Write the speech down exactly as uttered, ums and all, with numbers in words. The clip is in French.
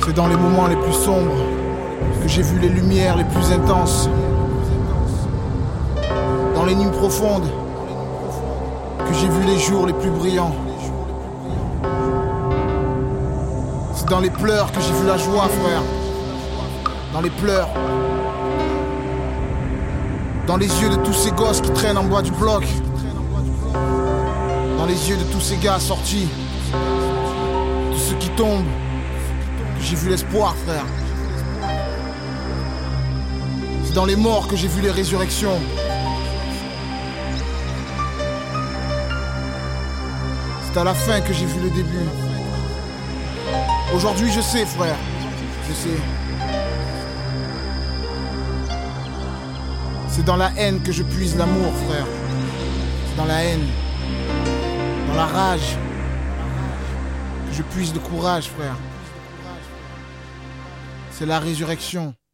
C'est dans les moments les plus sombres que j'ai vu les lumières les plus intenses. Dans les nuits profondes que j'ai vu les jours les plus brillants. C'est dans les pleurs que j'ai vu la joie, frère. Dans les pleurs. Dans les yeux de tous ces gosses qui traînent en bas du bloc. Dans les yeux de tous ces gars sortis. De ceux qui tombent. Que j'ai vu l'espoir, frère. C'est dans les morts que j'ai vu les résurrections. C'est à la fin que j'ai vu le début. Aujourd'hui je sais, frère. Je sais. C'est dans la haine que je puise l'amour, frère. C'est dans la haine. Dans la rage que je puise le courage, frère. C'est la résurrection.